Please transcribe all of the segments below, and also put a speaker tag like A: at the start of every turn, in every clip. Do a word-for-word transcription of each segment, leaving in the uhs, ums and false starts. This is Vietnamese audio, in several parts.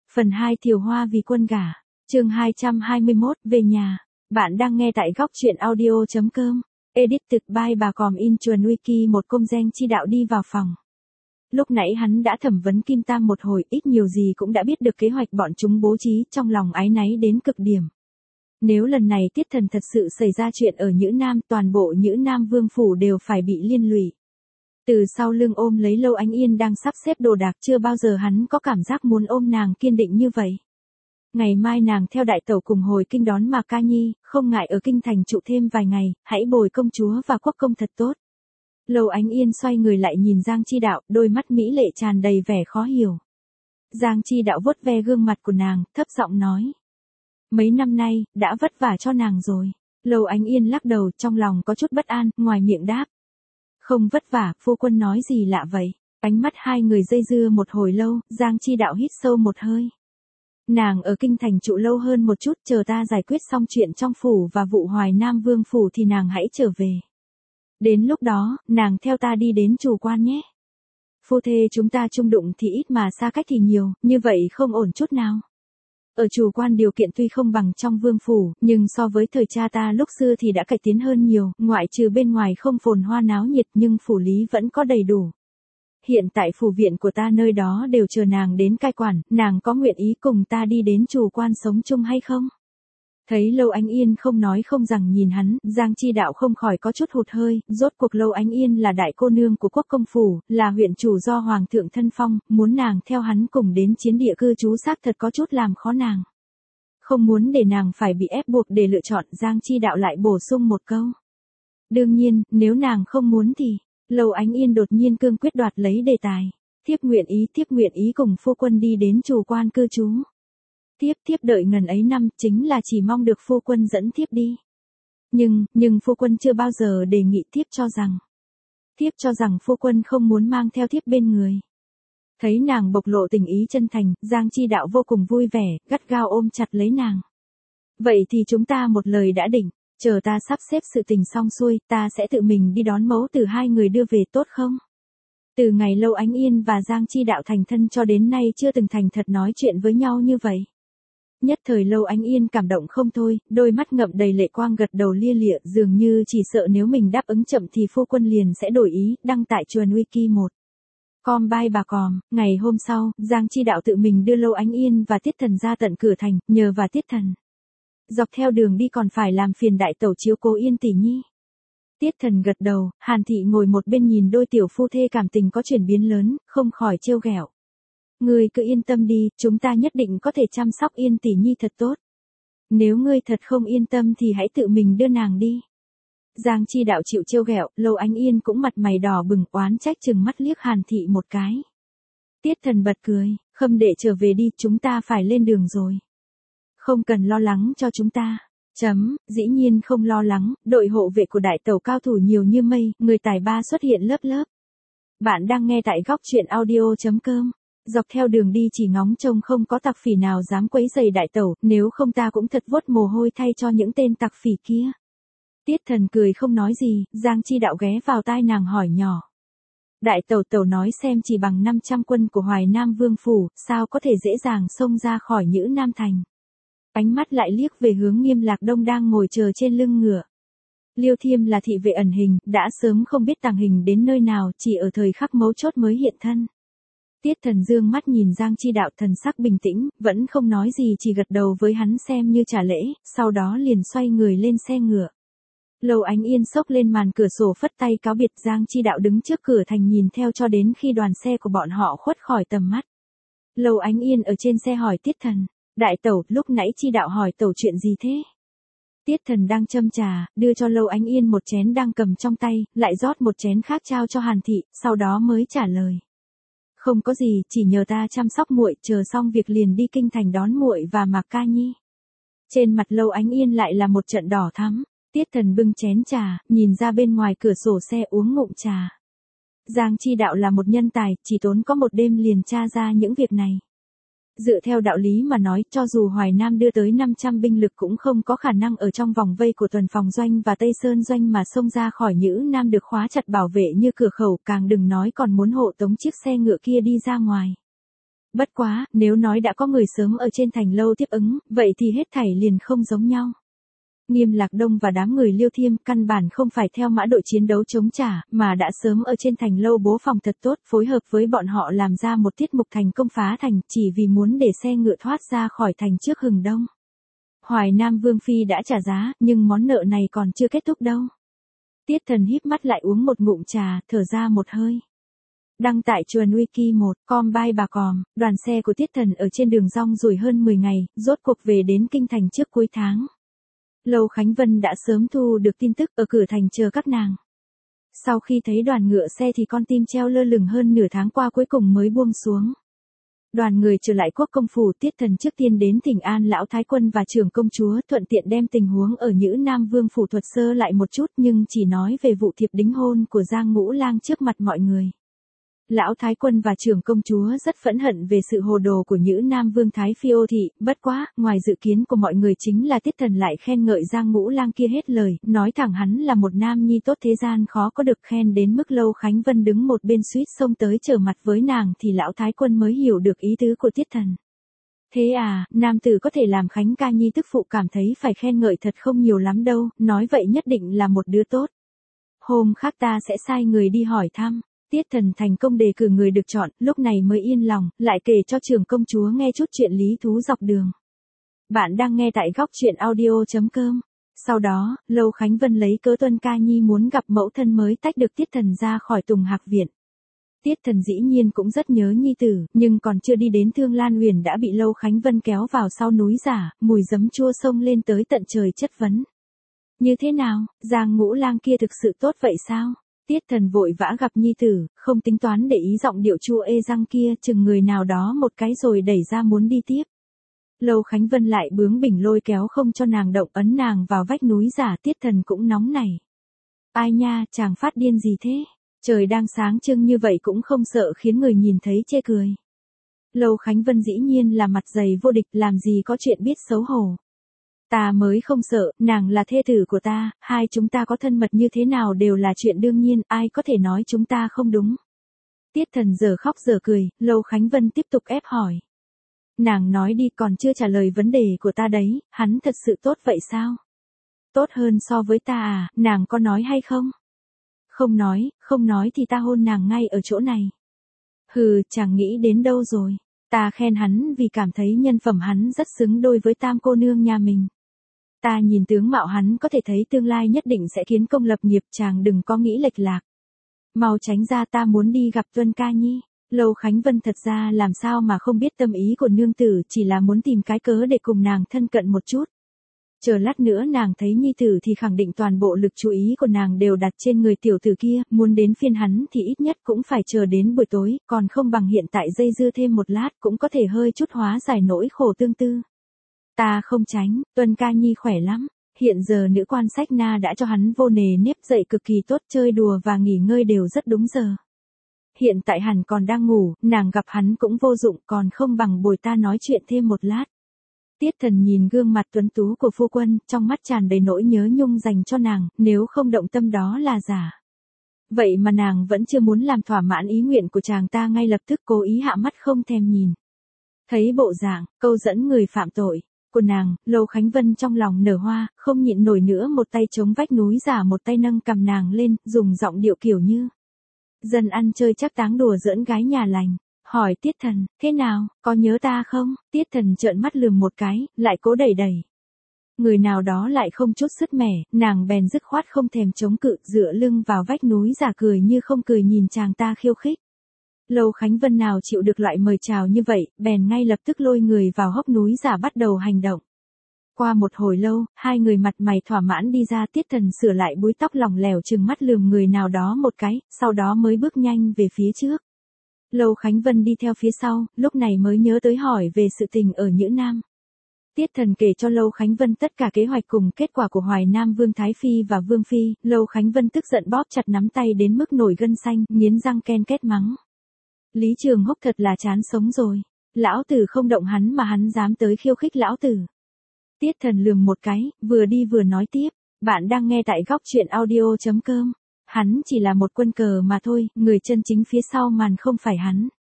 A: Phần hai Thiều Hoa vì quân gả. Chương hai trăm hai mươi mốt, về nhà. Bạn đang nghe tại góc truyện audio chấm com. Edit thực by bà Còm in chuồn wiki. Một công danh chi đạo đi vào phòng. Lúc nãy hắn đã thẩm vấn Kim Tam một hồi, ít nhiều gì cũng đã biết được kế hoạch bọn chúng bố trí, trong lòng áy náy đến cực điểm. Nếu lần này Tiết Thần thật sự xảy ra chuyện ở Nhữ Nam, toàn bộ Nhữ Nam Vương phủ đều phải bị liên lụy. Từ sau lưng ôm lấy Lâu Ánh Yên đang sắp xếp đồ đạc, chưa bao giờ hắn có cảm giác muốn ôm nàng kiên định như vậy. Ngày mai nàng theo đại tẩu cùng hồi kinh đón Mạc Ca Nhi, không ngại ở kinh thành trụ thêm vài ngày, hãy bồi công chúa và quốc công thật tốt. Lâu Ánh Yên xoay người lại nhìn Giang Chi Đạo, đôi mắt mỹ lệ tràn đầy vẻ khó hiểu. Giang Chi Đạo vuốt ve gương mặt của nàng, thấp giọng nói. Mấy năm nay, đã vất vả cho nàng rồi. Lâu Ánh Yên lắc đầu, trong lòng có chút bất an, ngoài miệng đáp. Không vất vả, phu quân nói gì lạ vậy? Ánh mắt hai người dây dưa một hồi lâu, Giang Chi Đạo hít sâu một hơi. Nàng ở kinh thành trụ lâu hơn một chút, chờ ta giải quyết xong chuyện trong phủ và vụ Hoài Nam Vương phủ thì nàng hãy trở về. Đến lúc đó, nàng theo ta đi đến Trù Quan nhé. Phu thê chúng ta chung đụng thì ít mà xa cách thì nhiều, như vậy không ổn chút nào. Ở Trù Quan điều kiện tuy không bằng trong vương phủ, nhưng so với thời cha ta lúc xưa thì đã cải tiến hơn nhiều, ngoại trừ bên ngoài không phồn hoa náo nhiệt nhưng phủ lý vẫn có đầy đủ. Hiện tại phủ viện của ta nơi đó đều chờ nàng đến cai quản, nàng có nguyện ý cùng ta đi đến Trù Quan sống chung hay không? Thấy Lâu Ánh Yên không nói không rằng nhìn hắn, Giang Chi Đạo không khỏi có chút hụt hơi, rốt cuộc Lâu Ánh Yên là đại cô nương của quốc công phủ, là huyện chủ do hoàng thượng thân phong, muốn nàng theo hắn cùng đến chiến địa cư trú xác thật có chút làm khó nàng. Không muốn để nàng phải bị ép buộc để lựa chọn, Giang Chi Đạo lại bổ sung một câu. Đương nhiên, nếu nàng không muốn thì, Lâu Ánh Yên đột nhiên cương quyết đoạt lấy đề tài. Thiếp nguyện ý, thiếp nguyện ý cùng phu quân đi đến Trù Quan cư trú. Thiếp thiếp đợi ngần ấy năm, chính là chỉ mong được phu quân dẫn thiếp đi. Nhưng, nhưng phu quân chưa bao giờ đề nghị, thiếp cho rằng. Thiếp cho rằng phu quân không muốn mang theo thiếp bên người. Thấy nàng bộc lộ tình ý chân thành, Giang Chi Đạo vô cùng vui vẻ, gắt gao ôm chặt lấy nàng. Vậy thì chúng ta một lời đã định, chờ ta sắp xếp sự tình xong xuôi, ta sẽ tự mình đi đón mẫu tử hai người đưa về, tốt không? Từ ngày Lâu Ánh Yên và Giang Chi Đạo thành thân cho đến nay chưa từng thành thật nói chuyện với nhau như vậy. Nhất thời Lâu Ánh Yên cảm động không thôi, đôi mắt ngậm đầy lệ quang gật đầu lia lịa, dường như chỉ sợ nếu mình đáp ứng chậm thì phu quân liền sẽ đổi ý, đăng tại chuồn wiki một. Com by bà Còm. Ngày hôm sau, Giang Chi Đạo tự mình đưa Lâu Ánh Yên và Tiết Thần ra tận cửa thành, nhờ và Tiết Thần. Dọc theo đường đi còn phải làm phiền đại tẩu chiếu cố Yên tỷ nhi. Tiết Thần gật đầu, Hàn Thị ngồi một bên nhìn đôi tiểu phu thê cảm tình có chuyển biến lớn, không khỏi trêu ghẹo. Ngươi cứ yên tâm đi, chúng ta nhất định có thể chăm sóc Yên tỷ nhi thật tốt. Nếu ngươi thật không yên tâm thì hãy tự mình đưa nàng đi. Giang Chi Đạo chịu trêu ghẹo, Lâu Ánh Yên cũng mặt mày đỏ bừng, oán trách chừng mắt liếc Hàn Thị một cái. Tiết Thần bật cười, Khâm đệ trở về đi, chúng ta phải lên đường rồi. Không cần lo lắng cho chúng ta. Chấm, dĩ nhiên không lo lắng, đội hộ vệ của đại tẩu cao thủ nhiều như mây, người tài ba xuất hiện lớp lớp. Bạn đang nghe tại góc truyện audio chấm com. Dọc theo đường đi chỉ ngóng trông không có tặc phỉ nào dám quấy rầy đại tẩu, nếu không ta cũng thật vuốt mồ hôi thay cho những tên tặc phỉ kia. Tiết Thần cười không nói gì, Giang Chi Đạo ghé vào tai nàng hỏi nhỏ. Đại tẩu tẩu nói xem chỉ bằng năm trăm quân của Hoài Nam Vương phủ, sao có thể dễ dàng xông ra khỏi Nhữ Nam thành. Ánh mắt lại liếc về hướng Nghiêm Lạc Đông đang ngồi chờ trên lưng ngựa. Liêu Thiêm là thị vệ ẩn hình, đã sớm không biết tàng hình đến nơi nào, chỉ ở thời khắc mấu chốt mới hiện thân. Tiết Thần dương mắt nhìn Giang Chi Đạo, thần sắc bình tĩnh, vẫn không nói gì, chỉ gật đầu với hắn xem như trả lễ, sau đó liền xoay người lên xe ngựa. Lâu Ánh Yên xốc lên màn cửa sổ phất tay cáo biệt, Giang Chi Đạo đứng trước cửa thành nhìn theo cho đến khi đoàn xe của bọn họ khuất khỏi tầm mắt. Lâu Ánh Yên ở trên xe hỏi Tiết Thần, đại tẩu, lúc nãy Chi Đạo hỏi tẩu chuyện gì thế? Tiết Thần đang châm trà, đưa cho Lâu Ánh Yên một chén đang cầm trong tay, lại rót một chén khác trao cho Hàn Thị, sau đó mới trả lời. Không có gì, chỉ nhờ ta chăm sóc muội, chờ xong việc liền đi kinh thành đón muội và Mạc Ca Nhi. Trên mặt Lâu Ánh Yên lại là một trận đỏ thắm. Tiết Thần bưng chén trà, nhìn ra bên ngoài cửa sổ xe uống ngụm trà. Giang Chi Đạo là một nhân tài, chỉ tốn có một đêm liền tra ra những việc này. Dựa theo đạo lý mà nói, cho dù Hoài Nam đưa tới năm trăm binh lực cũng không có khả năng ở trong vòng vây của Tuần Phòng Doanh và Tây Sơn Doanh mà xông ra khỏi Nhữ Nam được khóa chặt bảo vệ như cửa khẩu, càng đừng nói còn muốn hộ tống chiếc xe ngựa kia đi ra ngoài. Bất quá, nếu nói đã có người sớm ở trên thành lâu tiếp ứng, vậy thì hết thảy liền không giống nhau. Nghiêm Lạc Đông và đám người Liêu Thiêm căn bản không phải theo mã đội chiến đấu chống trả, mà đã sớm ở trên thành lâu bố phòng thật tốt, phối hợp với bọn họ làm ra một tiết mục thành công phá thành, chỉ vì muốn để xe ngựa thoát ra khỏi thành trước hừng đông. Hoài Nam Vương Phi đã trả giá, nhưng món nợ này còn chưa kết thúc đâu. Tiết Thần híp mắt lại uống một ngụm trà, thở ra một hơi. Đăng tại Chuan Wiki một, com by bà còm, đoàn xe của Tiết Thần ở trên đường rong ruổi hơn mười ngày, rốt cuộc về đến kinh thành trước cuối tháng. Lâu Khánh Vân đã sớm thu được tin tức ở cửa thành chờ các nàng. Sau khi thấy đoàn ngựa xe thì con tim treo lơ lửng hơn nửa tháng qua cuối cùng mới buông xuống. Đoàn người trở lại quốc công phủ, Tiết Thần trước tiên đến thỉnh an lão thái quân và trưởng công chúa, thuận tiện đem tình huống ở Nhữ Nam Vương phủ thuật sơ lại một chút, nhưng chỉ nói về vụ thiệp đính hôn của Giang Ngũ Lang trước mặt mọi người. Lão thái quân và trưởng công chúa rất phẫn hận về sự hồ đồ của Nhữ Nam Vương Thái Phi Ô Thị, bất quá, ngoài dự kiến của mọi người chính là Tiết Thần lại khen ngợi Giang Ngũ Lang kia hết lời, nói thẳng hắn là một nam nhi tốt thế gian khó có được, khen đến mức Lâu Khánh Vân đứng một bên suýt xông tới trở mặt với nàng thì lão thái quân mới hiểu được ý tứ của Tiết Thần. Thế à, nam tử có thể làm Khánh ca nhi tức phụ cảm thấy phải khen ngợi thật không nhiều lắm đâu, nói vậy nhất định là một đứa tốt. Hôm khác ta sẽ sai người đi hỏi thăm. Tiết Thần thành công đề cử người được chọn, lúc này mới yên lòng, lại kể cho trưởng công chúa nghe chút chuyện lý thú dọc đường. Bạn đang nghe tại góc truyện audio chấm com. Sau đó, Lâu Khánh Vân lấy cớ Tuân Ca Nhi muốn gặp mẫu thân mới tách được Tiết Thần ra khỏi Tùng Hạc Viện. Tiết Thần dĩ nhiên cũng rất nhớ nhi tử, nhưng còn chưa đi đến Thương Lan Uyển đã bị Lâu Khánh Vân kéo vào sau núi giả, mùi giấm chua xông lên tới tận trời chất vấn. Như thế nào, Giang Ngũ Lang kia thực sự tốt vậy sao? Tiết Thần vội vã gặp nhi tử, không tính toán để ý giọng điệu chua ê răng kia, chừng người nào đó một cái rồi đẩy ra muốn đi tiếp. Lâu Khánh Vân lại bướng bỉnh lôi kéo không cho nàng động, ấn nàng vào vách núi giả. Tiết Thần cũng nóng nảy. Ai nha, chàng phát điên gì thế? Trời đang sáng trưng như vậy cũng không sợ khiến người nhìn thấy chê cười. Lâu Khánh Vân dĩ nhiên là mặt dày vô địch, làm gì có chuyện biết xấu hổ. Ta mới không sợ, nàng là thê tử của ta, hai chúng ta có thân mật như thế nào đều là chuyện đương nhiên, ai có thể nói chúng ta không đúng. Tiết Thần giờ khóc giờ cười, Lâu Khánh Vân tiếp tục ép hỏi. Nàng nói đi, còn chưa trả lời vấn đề của ta đấy, hắn thật sự tốt vậy sao? Tốt hơn so với ta à, nàng có nói hay không? Không nói, không nói thì ta hôn nàng ngay ở chỗ này. Hừ, chàng nghĩ đến đâu rồi? Ta khen hắn vì cảm thấy nhân phẩm hắn rất xứng đôi với tam cô nương nhà mình. Ta nhìn tướng mạo hắn có thể thấy tương lai nhất định sẽ kiến công lập nghiệp, chàng đừng có nghĩ lệch lạc. Mau tránh ra, ta muốn đi gặp Tuân Ca Nhi. Lâu Khánh Vân thật ra làm sao mà không biết tâm ý của nương tử, chỉ là muốn tìm cái cớ để cùng nàng thân cận một chút. Chờ lát nữa nàng thấy nhi tử thì khẳng định toàn bộ lực chú ý của nàng đều đặt trên người tiểu tử kia, muốn đến phiên hắn thì ít nhất cũng phải chờ đến buổi tối, còn không bằng hiện tại dây dưa thêm một lát cũng có thể hơi chút hóa giải nỗi khổ tương tư. Ta không tránh, Tuân Ca Nhi khỏe lắm, hiện giờ nữ quan sách na đã cho hắn vô nề nếp dậy cực kỳ tốt, chơi đùa và nghỉ ngơi đều rất đúng giờ. Hiện tại hẳn còn đang ngủ, nàng gặp hắn cũng vô dụng, còn không bằng bồi ta nói chuyện thêm một lát. Tiết Thần nhìn gương mặt tuấn tú của phu quân, trong mắt tràn đầy nỗi nhớ nhung dành cho nàng, nếu không động tâm đó là giả. Vậy mà nàng vẫn chưa muốn làm thỏa mãn ý nguyện của chàng ta, ngay lập tức cố ý hạ mắt không thèm nhìn. Thấy bộ dạng, câu dẫn người phạm tội của nàng, Lâu Khánh Vân trong lòng nở hoa, không nhịn nổi nữa, một tay chống vách núi giả, một tay nâng cầm nàng lên, dùng giọng điệu kiểu như dân ăn chơi chắc táng đùa giỡn gái nhà lành. Hỏi Tiết Thần, thế nào, có nhớ ta không? Tiết Thần trợn mắt lườm một cái, lại cố đẩy đẩy. Người nào đó lại không chút sứt mẻ, nàng bèn dứt khoát không thèm chống cự, dựa lưng vào vách núi giả cười như không cười nhìn chàng ta khiêu khích. Lâu Khánh Vân nào chịu được loại mời chào như vậy, bèn ngay lập tức lôi người vào hốc núi giả bắt đầu hành động. Qua một hồi lâu, hai người mặt mày thỏa mãn đi ra. Tiết Thần sửa lại búi tóc lỏng lẻo, trừng mắt lườm người nào đó một cái, sau đó mới bước nhanh về phía trước. Lâu Khánh Vân đi theo phía sau, lúc này mới nhớ tới hỏi về sự tình ở Nhữ Nam. Tiết Thần kể cho Lâu Khánh Vân tất cả kế hoạch cùng kết quả của Hoài Nam Vương Thái Phi và Vương Phi. Lâu Khánh Vân tức giận bóp chặt nắm tay đến mức nổi gân xanh, nghiến răng ken két mắng. Lý Trường Húc thật là chán sống rồi. Lão tử không động hắn mà hắn dám tới khiêu khích lão tử. Tiết Thần lườm một cái, vừa đi vừa nói tiếp. Bạn đang nghe tại góc truyện audio chấm com. Hắn chỉ là một quân cờ mà thôi, người chân chính phía sau màn không phải hắn.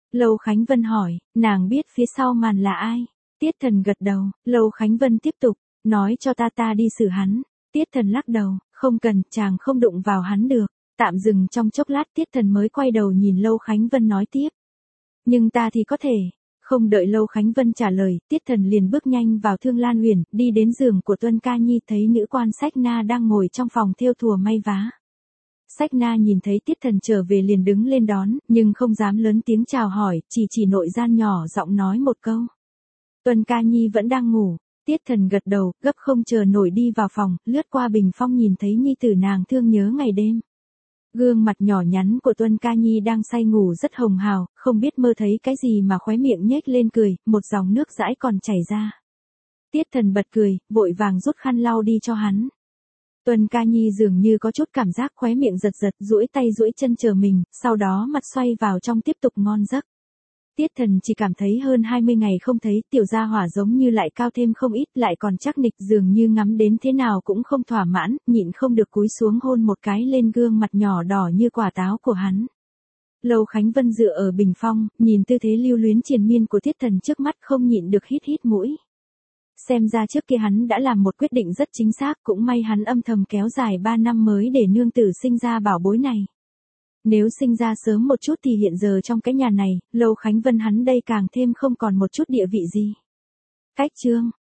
A: Lâu Khánh Vân hỏi, nàng biết phía sau màn là ai? Tiết Thần gật đầu, Lâu Khánh Vân tiếp tục, nói cho ta ta đi xử hắn. Tiết Thần lắc đầu, không cần, chàng không đụng vào hắn được. Tạm dừng trong chốc lát Tiết Thần mới quay đầu nhìn Lâu Khánh Vân nói tiếp. Nhưng ta thì có thể. Không đợi Lâu Khánh Vân trả lời, Tiết Thần liền bước nhanh vào Thương Lan Huyền, đi đến giường của Tuân Ca Nhi thấy nữ quan Sách Na đang ngồi trong phòng thêu thùa may vá. Sách Na nhìn thấy Tiết Thần trở về liền đứng lên đón, nhưng không dám lớn tiếng chào hỏi, chỉ chỉ nội gian nhỏ giọng nói một câu. Tuân Ca Nhi vẫn đang ngủ, Tiết Thần gật đầu, gấp không chờ nổi đi vào phòng, lướt qua bình phong nhìn thấy nhi tử nàng thương nhớ ngày đêm. Gương mặt nhỏ nhắn của Tuân Ca Nhi đang say ngủ rất hồng hào, không biết mơ thấy cái gì mà khóe miệng nhếch lên cười, một dòng nước dãi còn chảy ra. Tiết Thần bật cười, vội vàng rút khăn lau đi cho hắn. Tuân Ca Nhi dường như có chút cảm giác khóe miệng giật giật, duỗi tay duỗi chân chờ mình, sau đó mặt xoay vào trong tiếp tục ngon giấc. Tiết Thần chỉ cảm thấy hơn hai mươi ngày không thấy, tiểu gia hỏa giống như lại cao thêm không ít, lại còn chắc nịch, dường như ngắm đến thế nào cũng không thỏa mãn, nhịn không được cúi xuống hôn một cái lên gương mặt nhỏ đỏ như quả táo của hắn. Lâu Khánh Vân dựa ở bình phong, nhìn tư thế lưu luyến triền miên của Tiết Thần trước mắt không nhịn được hít hít mũi. Xem ra trước kia hắn đã làm một quyết định rất chính xác, cũng may hắn âm thầm kéo dài ba năm mới để nương tử sinh ra bảo bối này. Nếu sinh ra sớm một chút thì hiện giờ trong cái nhà này, Lâu Khánh Vân hắn đây càng thêm không còn một chút địa vị gì. Cách chương